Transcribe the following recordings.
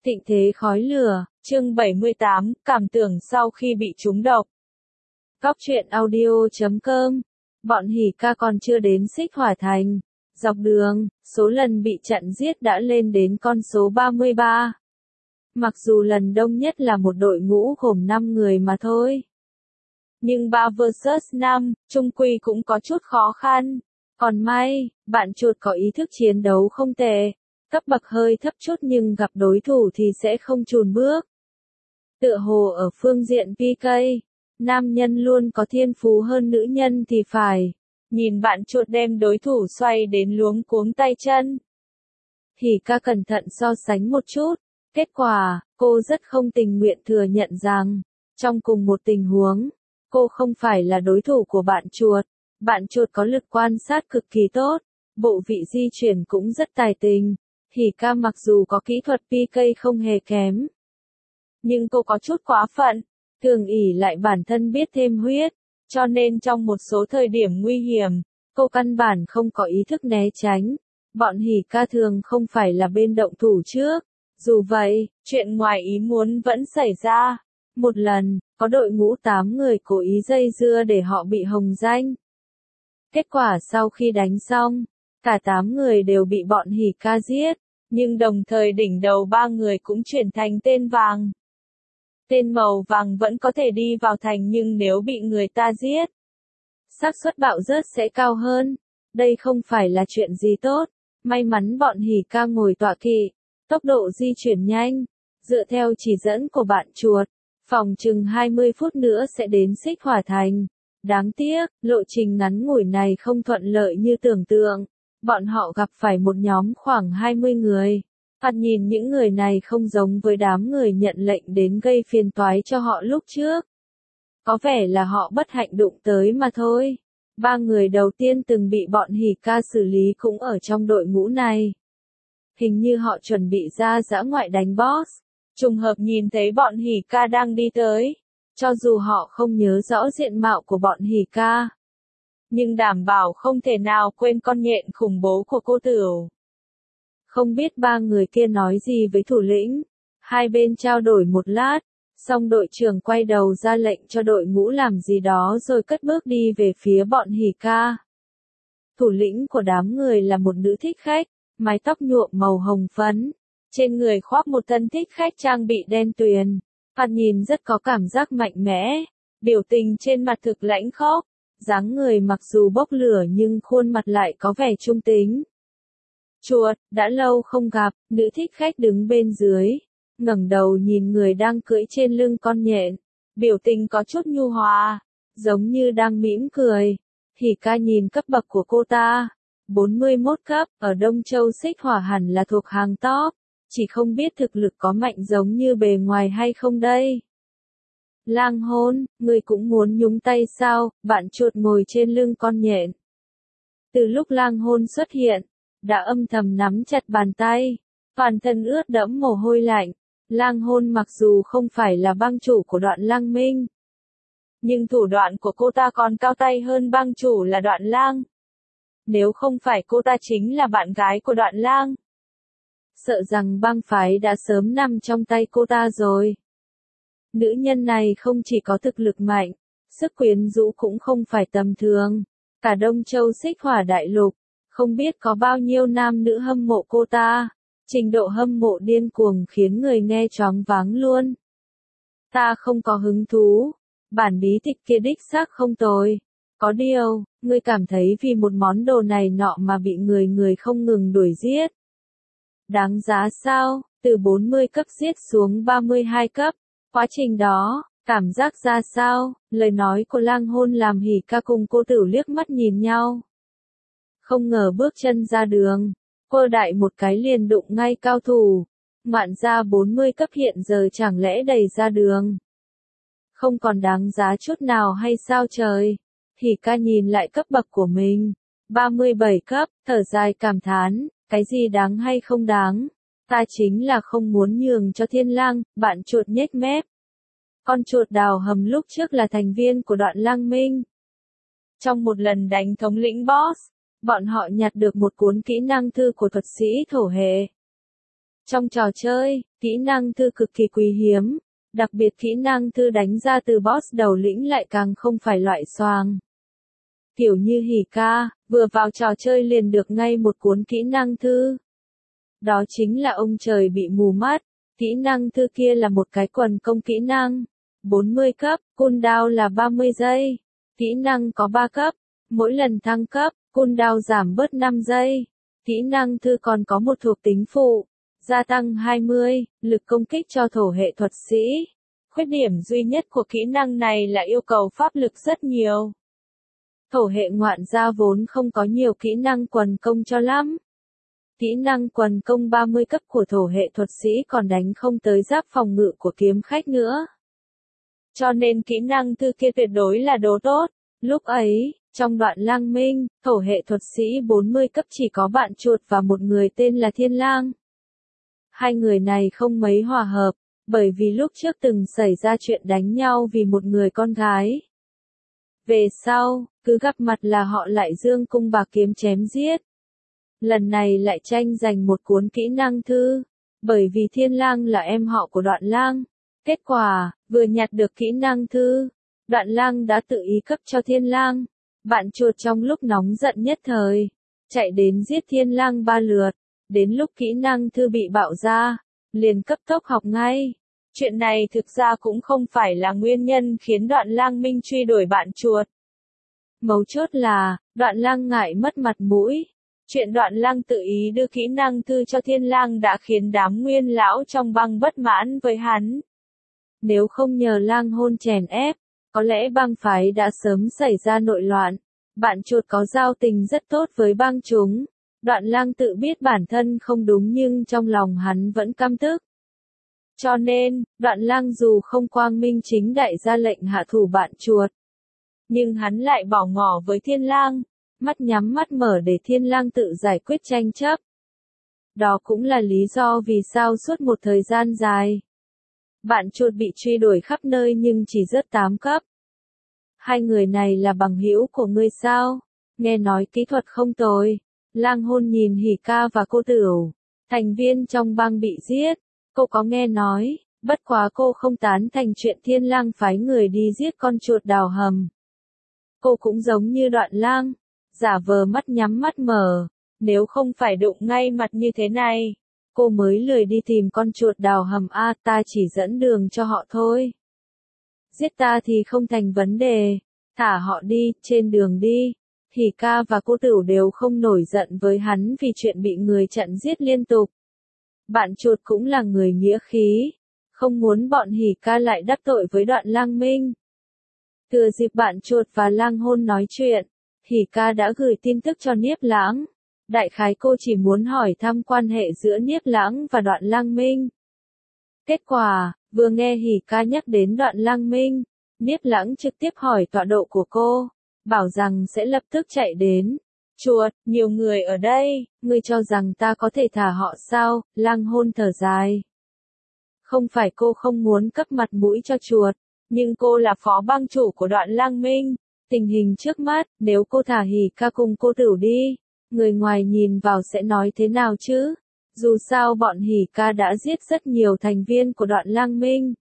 Thịnh thế khói lửa, chương 78, cảm tưởng sau khi bị trúng độc. Góc truyện audio.com. Bọn hỉ ca còn chưa đến Xích Hỏa Thành. Dọc đường, số lần bị chặn giết đã lên đến con số 33. Mặc dù lần đông nhất là một đội ngũ gồm 5 người mà thôi. Nhưng 3 vs 5, chung quy cũng có chút khó khăn. Còn may, bạn chuột có ý thức chiến đấu không tệ. Cấp bậc hơi thấp chút nhưng gặp đối thủ thì sẽ không chùn bước. Tựa hồ ở phương diện PK, nam nhân luôn có thiên phú hơn nữ nhân thì phải. Nhìn bạn chuột đem đối thủ xoay đến luống cuống tay chân. Hỉ ca cẩn thận so sánh một chút. Kết quả, cô rất không tình nguyện thừa nhận rằng, trong cùng một tình huống, cô không phải là đối thủ của bạn chuột. Bạn chuột có lực quan sát cực kỳ tốt, bộ vị di chuyển cũng rất tài tình. Hỉ ca mặc dù có kỹ thuật PK không hề kém, nhưng cô có chút quá phận, thường ỷ lại bản thân biết thêm huyết, cho nên trong một số thời điểm nguy hiểm, cô căn bản không có ý thức né tránh. Bọn hỉ ca thường không phải là bên động thủ trước. Dù vậy, chuyện ngoài ý muốn vẫn xảy ra. Một lần, có đội ngũ 8 người cố ý dây dưa để họ bị hồng danh. Kết quả sau khi đánh xong, cả 8 người đều bị bọn hỉ ca giết, nhưng đồng thời đỉnh đầu 3 người cũng chuyển thành tên vàng. Tên màu vàng vẫn có thể đi vào thành nhưng nếu bị người ta giết, xác suất bạo rớt sẽ cao hơn. Đây không phải là chuyện gì tốt. May mắn bọn hỉ ca ngồi tọa kỵ, tốc độ di chuyển nhanh, dựa theo chỉ dẫn của bạn chuột, phòng chừng 20 phút nữa sẽ đến Xích Hỏa Thành. Đáng tiếc, lộ trình ngắn ngủi này không thuận lợi như tưởng tượng. Bọn họ gặp phải một nhóm khoảng 20 người. Thoạt nhìn những người này không giống với đám người nhận lệnh đến gây phiền toái cho họ lúc trước. Có vẻ là họ bất hạnh đụng tới mà thôi. 3 người đầu tiên từng bị bọn hỉ ca xử lý cũng ở trong đội ngũ này. Hình như họ chuẩn bị ra dã ngoại đánh boss. Trùng hợp nhìn thấy bọn hỉ ca đang đi tới. Cho dù họ không nhớ rõ diện mạo của bọn hỉ ca, nhưng đảm bảo không thể nào quên con nhện khủng bố của cô Tửu. Không biết 3 người kia nói gì với thủ lĩnh. Hai bên trao đổi một lát, xong đội trưởng quay đầu ra lệnh cho đội ngũ làm gì đó rồi cất bước đi về phía bọn hỉ ca. Thủ lĩnh của đám người là một nữ thích khách, mái tóc nhuộm màu hồng phấn, trên người khoác một thân thích khách trang bị đen tuyền, thoạt nhìn rất có cảm giác mạnh mẽ, biểu tình trên mặt thực lãnh khốc, dáng người mặc dù bốc lửa nhưng khuôn mặt lại có vẻ trung tính. Chuột, đã lâu không gặp, nữ thích khách đứng bên dưới, ngẩng đầu nhìn người đang cưỡi trên lưng con nhện, biểu tình có chút nhu hòa, giống như đang mỉm cười. Hỉ ca nhìn cấp bậc của cô ta, 41 cấp, ở Đông Châu Xích Hỏa hẳn là thuộc hàng top, chỉ không biết thực lực có mạnh giống như bề ngoài hay không đây. Lang hôn, người cũng muốn nhúng tay sao? Bạn chuột ngồi trên lưng con nhện. Từ lúc lang hôn xuất hiện, đã âm thầm nắm chặt bàn tay, toàn thân ướt đẫm mồ hôi lạnh. Lang hôn mặc dù không phải là bang chủ của Đoạn Lang Minh, nhưng thủ đoạn của cô ta còn cao tay hơn bang chủ là Đoạn Lang. Nếu không phải cô ta chính là bạn gái của Đoạn Lang, sợ rằng bang phái đã sớm nằm trong tay cô ta rồi. Nữ nhân này không chỉ có thực lực mạnh, sức quyến rũ cũng không phải tầm thường. Cả Đông Châu Xích Hỏa đại lục, không biết có bao nhiêu nam nữ hâm mộ cô ta. Trình độ hâm mộ điên cuồng khiến người nghe choáng váng luôn. Ta không có hứng thú. Bản bí tịch kia đích xác không tồi. Có điều, ngươi cảm thấy vì một món đồ này nọ mà bị người không ngừng đuổi giết. Đáng giá sao? Từ 40 cấp giết xuống 32 cấp. Quá trình đó, cảm giác ra sao? Lời nói của lang hôn làm hỉ ca cùng cô Tửu liếc mắt nhìn nhau. Không ngờ bước chân ra đường, quơ đại một cái liền đụng ngay cao thủ. Ngoạn ra 40 cấp hiện giờ chẳng lẽ đẩy ra đường. Không còn đáng giá chút nào hay sao trời? Hỉ ca nhìn lại cấp bậc của mình. 37 cấp, thở dài cảm thán, cái gì đáng hay không đáng. Ta chính là không muốn nhường cho Thiên Lang. Bạn chuột nhếch mép. Con chuột đào hầm lúc trước là thành viên của Đoạn Lang Minh. Trong một lần đánh thống lĩnh boss, bọn họ nhặt được một cuốn kỹ năng thư của thuật sĩ thổ hệ. Trong trò chơi, kỹ năng thư cực kỳ quý hiếm, đặc biệt kỹ năng thư đánh ra từ boss đầu lĩnh lại càng không phải loại xoàng. Kiểu như Hika, vừa vào trò chơi liền được ngay một cuốn kỹ năng thư. Đó chính là ông trời bị mù mắt, kỹ năng thư kia là một cái quần công kỹ năng. 40 cấp, cooldown là 30 giây. Kỹ năng có 3 cấp, mỗi lần thăng cấp, cooldown giảm bớt 5 giây. Kỹ năng thư còn có một thuộc tính phụ, gia tăng 20, lực công kích cho thổ hệ thuật sĩ. Khuyết điểm duy nhất của kỹ năng này là yêu cầu pháp lực rất nhiều. Thổ hệ ngoạn gia vốn không có nhiều kỹ năng quần công cho lắm. Kỹ năng quần công 30 cấp của thổ hệ thuật sĩ còn đánh không tới giáp phòng ngự của kiếm khách nữa. Cho nên kỹ năng thư kia tuyệt đối là đồ tốt. Lúc ấy, trong đoạn lang minh, thổ hệ thuật sĩ 40 cấp chỉ có bạn chuột và một người tên là Thiên Lang. Hai người này không mấy hòa hợp, bởi vì lúc trước từng xảy ra chuyện đánh nhau vì một người con gái. Về sau, cứ gặp mặt là họ lại dương cung bạc kiếm chém giết. Lần này lại tranh giành một cuốn kỹ năng thư, bởi vì Thiên Lang là em họ của Đoạn Lang. Kết quả, vừa nhặt được kỹ năng thư, Đoạn Lang đã tự ý cấp cho Thiên Lang. Bạn chuột trong lúc nóng giận nhất thời, chạy đến giết Thiên Lang 3 lượt, đến lúc kỹ năng thư bị bạo ra, liền cấp tốc học ngay. Chuyện này thực ra cũng không phải là nguyên nhân khiến Đoạn Lang minh truy đuổi bạn chuột. Mấu chốt là, Đoạn Lang ngại mất mặt mũi. Chuyện Đoạn Lang tự ý đưa kỹ năng thư cho Thiên Lang đã khiến đám nguyên lão trong bang bất mãn với hắn. Nếu không nhờ Lang hôn chèn ép, có lẽ bang phái đã sớm xảy ra nội loạn. Bạn chuột có giao tình rất tốt với bang chúng. Đoạn Lang tự biết bản thân không đúng nhưng trong lòng hắn vẫn căm tức. Cho nên, Đoạn Lang dù không quang minh chính đại ra lệnh hạ thủ bạn chuột, nhưng hắn lại bỏ ngỏ với Thiên Lang, mắt nhắm mắt mở để Thiên Lang tự giải quyết tranh chấp. Đó cũng là lý do vì sao suốt một thời gian dài, bạn chuột bị truy đuổi khắp nơi nhưng chỉ rớt 8 cấp. Hai người này là bằng hữu của ngươi sao? Nghe nói kỹ thuật không tồi. Lang hôn nhìn Hika và cô Tửu, thành viên trong bang bị giết. Cô có nghe nói, bất quá cô không tán thành chuyện Thiên Lang phái người đi giết con chuột đào hầm. Cô cũng giống như Đoạn Lang, giả vờ mắt nhắm mắt mở, nếu không phải đụng ngay mặt như thế này, cô mới lười đi tìm con chuột đào hầm ta chỉ dẫn đường cho họ thôi. Giết ta thì không thành vấn đề, thả họ đi, trên đường đi. Hika và cô Tửu đều không nổi giận với hắn vì chuyện bị người chặn giết liên tục. Bạn chuột cũng là người nghĩa khí, không muốn bọn Hika lại đắc tội với Đoạn Lang minh. Thừa dịp bạn chuột và Lang hôn nói chuyện, Hika đã gửi tin tức cho Niếp Lãng. Đại khái cô chỉ muốn hỏi thăm quan hệ giữa Niếp Lãng và Đoạn Lang minh. Kết quả, vừa nghe Hika nhắc đến Đoạn Lang minh, Niếp Lãng trực tiếp hỏi tọa độ của cô, bảo rằng sẽ lập tức chạy đến. Chuột, nhiều người ở đây, ngươi cho rằng ta có thể thả họ sao? Lang hôn thở dài. Không phải cô không muốn cấp mặt mũi cho chuột, nhưng cô là phó bang chủ của Đoạn Lang minh. Tình hình trước mắt, nếu cô thả Hika cùng cô Tửu đi, người ngoài nhìn vào sẽ nói thế nào chứ? Dù sao bọn Hika đã giết rất nhiều thành viên của Đoạn Lang minh.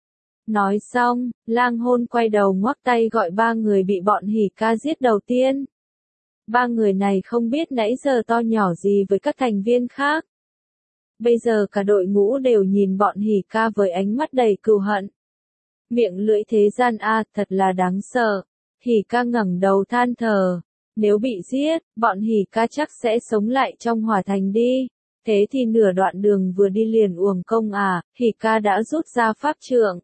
Nói xong, Lang hôn quay đầu ngoắc tay gọi 3 người bị bọn Hika giết đầu tiên. 3 người này không biết nãy giờ to nhỏ gì với các thành viên khác. Bây giờ cả đội ngũ đều nhìn bọn Hika với ánh mắt đầy cừu hận. Miệng lưỡi thế gian thật là đáng sợ. Hika ngẩng đầu than thở. Nếu bị giết, bọn Hika chắc sẽ sống lại trong hỏa thành đi. Thế thì nửa đoạn đường vừa đi liền uổng công Hika đã rút ra pháp trượng.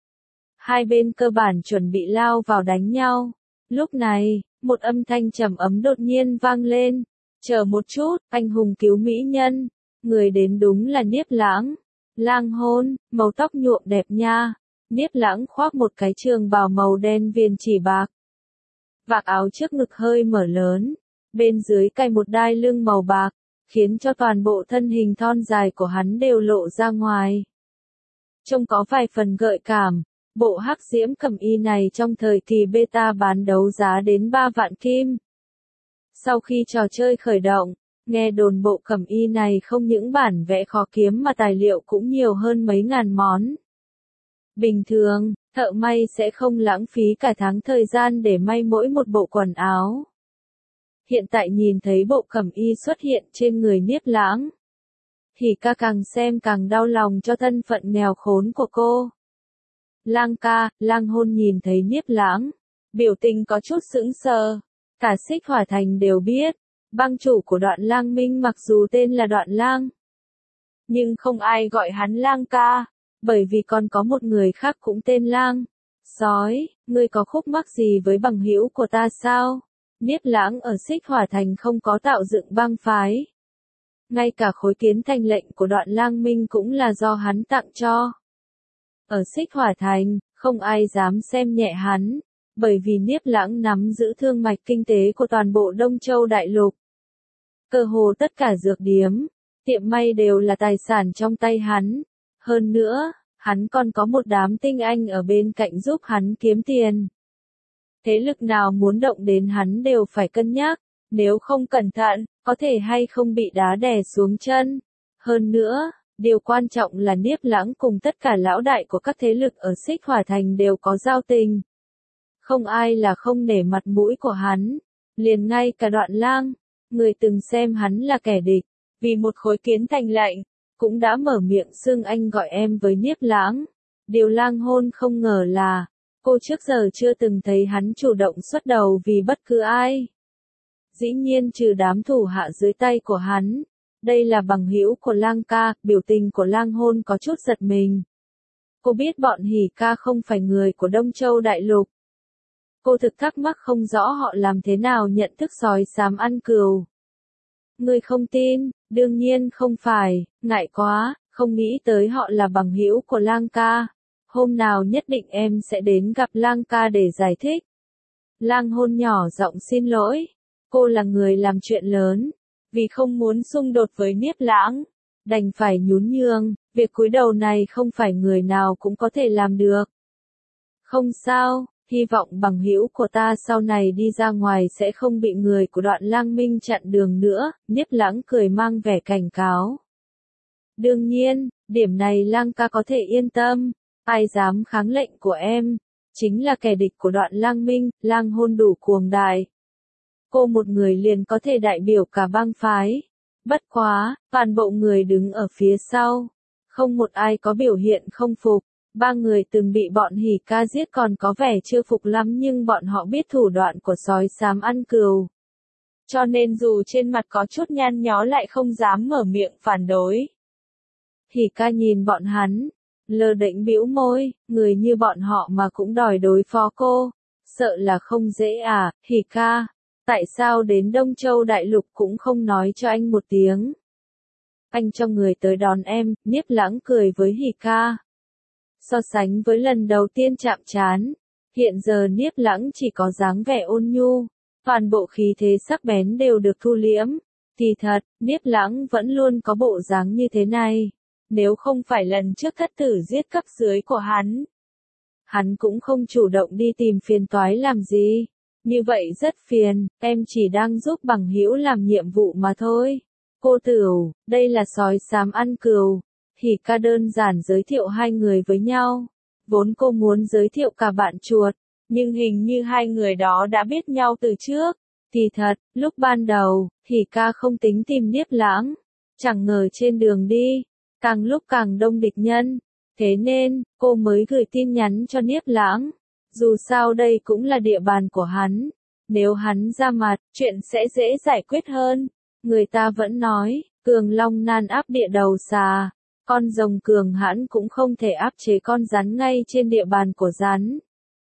Hai bên cơ bản chuẩn bị lao vào đánh nhau. Lúc này, một âm thanh trầm ấm đột nhiên vang lên. Chờ một chút, anh hùng cứu mỹ nhân. Người đến đúng là Niếp Lãng. Lang hôn, màu tóc nhuộm đẹp nha. Niếp Lãng khoác một cái trường bào màu đen viền chỉ bạc. Vạt áo trước ngực hơi mở lớn. Bên dưới cài một đai lưng màu bạc, khiến cho toàn bộ thân hình thon dài của hắn đều lộ ra ngoài. Trông có vài phần gợi cảm. Bộ hắc diễm cẩm y này trong thời kỳ beta bán đấu giá đến 3 vạn kim. Sau khi trò chơi khởi động, Nghe đồn bộ cẩm y này không những bản vẽ khó kiếm mà tài liệu cũng nhiều hơn mấy ngàn món. Bình thường, thợ may sẽ không lãng phí cả tháng thời gian để may mỗi một bộ quần áo. Hiện tại nhìn thấy bộ cẩm y xuất hiện trên người Niếp Lãng, thì ca càng xem càng đau lòng cho thân phận nghèo khốn của cô. Lang ca, Lang Hôn nhìn thấy Niếp Lãng, biểu tình có chút sững sờ. Cả Xích Hỏa Thành đều biết, bang chủ của Đoạn Lang Minh mặc dù tên là Đoạn Lang, nhưng không ai gọi hắn Lang ca, bởi vì còn có một người khác cũng tên Lang. Sói, ngươi có khúc mắc gì với bằng hữu của ta sao? Niếp Lãng ở Xích Hỏa Thành không có tạo dựng bang phái. Ngay cả khối kiến thành lệnh của Đoạn Lang Minh cũng là do hắn tặng cho. Ở Xích Hỏa Thành, không ai dám xem nhẹ hắn, bởi vì Niếp Lãng nắm giữ thương mạch kinh tế của toàn bộ Đông Châu Đại Lục. Cơ hồ tất cả dược điếm, tiệm may đều là tài sản trong tay hắn. Hơn nữa, hắn còn có một đám tinh anh ở bên cạnh giúp hắn kiếm tiền. Thế lực nào muốn động đến hắn đều phải cân nhắc, nếu không cẩn thận, có thể hay không bị đá đè xuống chân. Hơn nữa, điều quan trọng là Niếp Lãng cùng tất cả lão đại của các thế lực ở Xích Hỏa Thành đều có giao tình. Không ai là không nể mặt mũi của hắn, liền ngay cả Đoạn Lang, người từng xem hắn là kẻ địch, vì một khối kiến thành lệnh, cũng đã mở miệng xưng anh gọi em với Niếp Lãng. Điều Lang Hôn không ngờ là, cô trước giờ chưa từng thấy hắn chủ động xuất đầu vì bất cứ ai. Dĩ nhiên trừ đám thủ hạ dưới tay của hắn. Đây là bằng hữu của Lang ca, biểu tình của Lang Hôn có chút giật mình. Cô biết bọn Hỉ ca không phải người của Đông Châu Đại Lục. Cô thực thắc mắc không rõ họ làm thế nào nhận thức sói xám ăn cừu. Ngươi không tin, đương nhiên không phải, ngại quá, không nghĩ tới họ là bằng hữu của Lang ca. Hôm nào nhất định em sẽ đến gặp Lang ca để giải thích. Lang Hôn nhỏ giọng xin lỗi. Cô là người làm chuyện lớn, vì không muốn xung đột với Niếp Lãng, đành phải nhún nhường, việc cúi đầu này không phải người nào cũng có thể làm được. Không sao, hy vọng bằng hữu của ta sau này đi ra ngoài sẽ không bị người của Đoạn Lang Minh chặn đường nữa, Niếp Lãng cười mang vẻ cảnh cáo. Đương nhiên, điểm này Lang ca có thể yên tâm, ai dám kháng lệnh của em, chính là kẻ địch của Đoạn Lang Minh. Lang Hôn đủ cuồng đại. Cô một người liền có thể đại biểu cả bang phái. Bất quá, toàn bộ người đứng ở phía sau, không một ai có biểu hiện không phục. Ba người từng bị bọn Hỉ ca giết còn có vẻ chưa phục lắm nhưng bọn họ biết thủ đoạn của sói xám ăn cừu. Cho nên dù trên mặt có chút nhăn nhó lại không dám mở miệng phản đối. Hỉ ca nhìn bọn hắn, lơ đễnh bĩu môi, người như bọn họ mà cũng đòi đối phó cô, sợ là không dễ à. Hỉ ca, tại sao đến Đông Châu Đại Lục cũng không nói cho anh một tiếng? Anh cho người tới đón em. Niếp Lãng cười với Hỉ ca. So sánh với lần đầu tiên chạm trán, hiện giờ Niếp Lãng chỉ có dáng vẻ ôn nhu, toàn bộ khí thế sắc bén đều được thu liễm. Kỳ thật, Niếp Lãng vẫn luôn có bộ dáng như thế này, nếu không phải lần trước thất tử giết cấp dưới của hắn cũng không chủ động đi tìm phiền toái làm gì. Như vậy rất phiền, em chỉ đang giúp bằng hữu làm nhiệm vụ mà thôi. Cô Tửu, đây là sói xám ăn cừu. Hỉ ca đơn giản giới thiệu hai người với nhau. Vốn cô muốn giới thiệu cả bạn chuột, nhưng hình như hai người đó đã biết nhau từ trước. Thì thật, lúc ban đầu, Hỉ ca không tính tìm Niếp Lãng. Chẳng ngờ trên đường đi, càng lúc càng đông địch nhân. Thế nên, cô mới gửi tin nhắn cho Niếp Lãng. Dù sao đây cũng là địa bàn của hắn. Nếu hắn ra mặt, chuyện sẽ dễ giải quyết hơn. Người ta vẫn nói, cường long nan áp địa đầu xà. Con rồng cường hãn cũng không thể áp chế con rắn ngay trên địa bàn của rắn.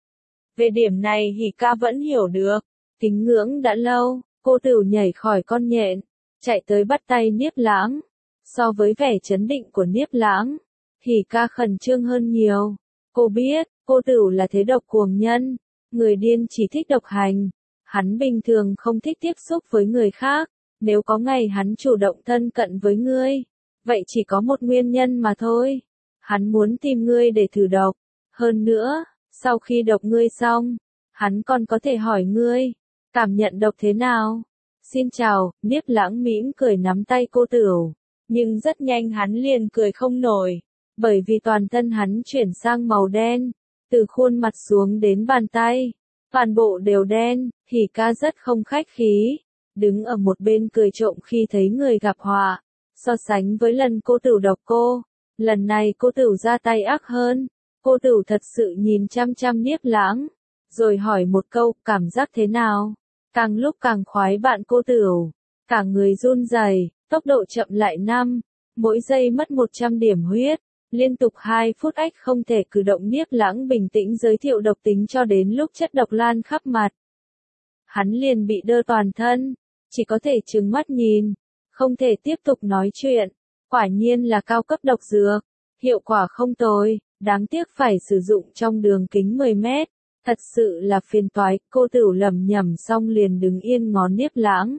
Về điểm này Hỉ ca vẫn hiểu được. Kính ngưỡng đã lâu, cô Tửu nhảy khỏi con nhện, chạy tới bắt tay Niếp Lãng. So với vẻ chấn định của Niếp Lãng, Hỉ ca khẩn trương hơn nhiều. Cô biết, cô Tửu là thế độc cuồng nhân, người điên chỉ thích độc hành. Hắn bình thường không thích tiếp xúc với người khác, nếu có ngày hắn chủ động thân cận với ngươi, vậy chỉ có một nguyên nhân mà thôi. Hắn muốn tìm ngươi để thử độc. Hơn nữa, sau khi độc ngươi xong, hắn còn có thể hỏi ngươi, cảm nhận độc thế nào? Xin chào, Niếp Lãng mỉm cười nắm tay cô Tửu. Nhưng rất nhanh hắn liền cười không nổi. Bởi vì toàn thân hắn chuyển sang màu đen. Từ khuôn mặt xuống đến bàn tay. Toàn bộ đều đen, Hỉ Ca rất không khách khí. Đứng ở một bên cười trộm khi thấy người gặp họa. So sánh với lần cô Tửu độc cô. Lần này cô Tửu ra tay ác hơn. Cô Tửu thật sự nhìn chăm chăm Niếp Lãng. Rồi hỏi một câu, cảm giác thế nào? Càng lúc càng khoái bạn cô Tửu. Cả người run rẩy, tốc độ chậm lại 5. Mỗi giây mất 100 điểm huyết. Liên tục 2 phút ách không thể cử động. Niếp Lãng bình tĩnh giới thiệu độc tính cho đến lúc chất độc lan khắp mặt. Hắn liền bị đơ toàn thân. Chỉ có thể trừng mắt nhìn. Không thể tiếp tục nói chuyện. Quả nhiên là cao cấp độc dược. Hiệu quả không tồi. Đáng tiếc phải sử dụng trong đường kính 10 mét. Thật sự là phiền toái. Cô Tửu lẩm nhẩm xong liền đứng yên ngó Niếp Lãng.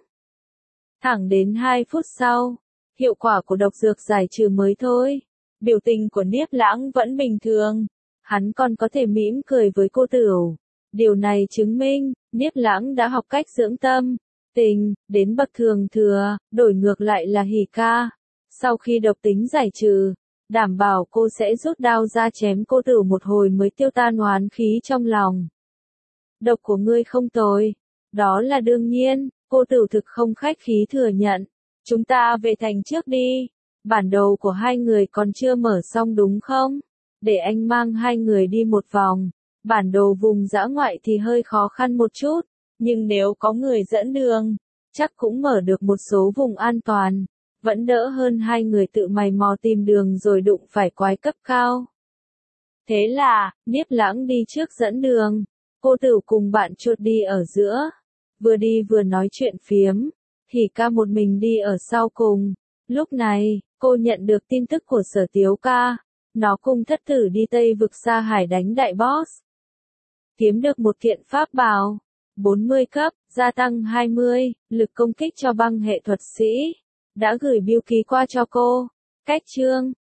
Thẳng đến 2 phút sau. Hiệu quả của độc dược giải trừ mới thôi. Biểu tình của Niếp Lãng vẫn bình thường. Hắn còn có thể mỉm cười với cô Tửu. Điều này chứng minh, Niếp Lãng đã học cách dưỡng tâm, tình, đến bậc thường thừa, đổi ngược lại là Hỉ Ca. Sau khi độc tính giải trừ, đảm bảo cô sẽ rút đao ra chém cô Tửu một hồi mới tiêu tan oán khí trong lòng. Độc của ngươi không tồi. Đó là đương nhiên, cô Tửu thực không khách khí thừa nhận. Chúng ta về thành trước đi. Bản đồ của hai người còn chưa mở xong đúng không? Để anh mang hai người đi một vòng. Bản đồ vùng dã ngoại thì hơi khó khăn một chút, nhưng nếu có người dẫn đường, chắc cũng mở được một số vùng an toàn. Vẫn đỡ hơn hai người tự mày mò tìm đường rồi đụng phải quái cấp cao. Thế là, Niếp Lãng đi trước dẫn đường. Cô Tửu cùng bạn chuột đi ở giữa. Vừa đi vừa nói chuyện phiếm. Hỉ Ca một mình đi ở sau cùng. Lúc này, cô nhận được tin tức của Sở Tiếu Ca. Nó cùng thất tử đi Tây vực Sa Hải đánh đại boss. Kiếm được một kiện pháp bào. 40 cấp, gia tăng 20, lực công kích cho băng hệ thuật sĩ. Đã gửi bưu ký qua cho cô. Cách chương.